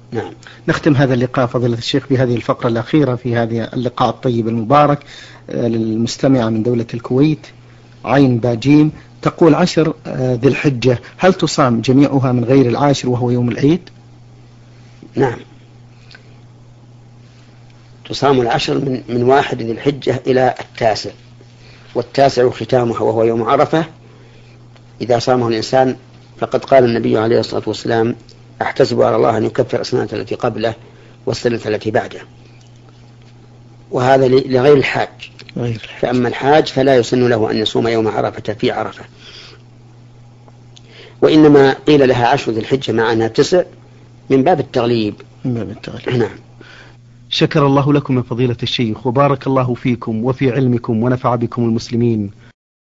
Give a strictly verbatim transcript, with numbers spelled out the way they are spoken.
نعم. نختم هذا اللقاء فضيلة الشيخ بهذه الفقرة الأخيرة في هذا اللقاء الطيب المبارك للمستمعة من دولة الكويت عين باجيم، تقول عشر ذي الحجة هل تصام جميعها من غير العاشر وهو يوم العيد؟ نعم، تصام العشر من, من واحد ذي الحجة إلى التاسع، والتاسع ختامها وهو يوم عرفة إذا صامه الإنسان، فقد قال النبي عليه الصلاة والسلام أحتسب على الله أن يكفر السنة التي قبله والسنة التي بعده، وهذا لغير الحاج. فأما الحاج فلا يسن له أن يصوم يوم عرفة في عرفة، وإنما قيل لها عشر ذي الحجة مع أنها تسع من باب التغليب. من باب التغليب. نعم. شكر الله لكم يا فضيلة الشيخ، وبارك الله فيكم وفي علمكم ونفع بكم المسلمين.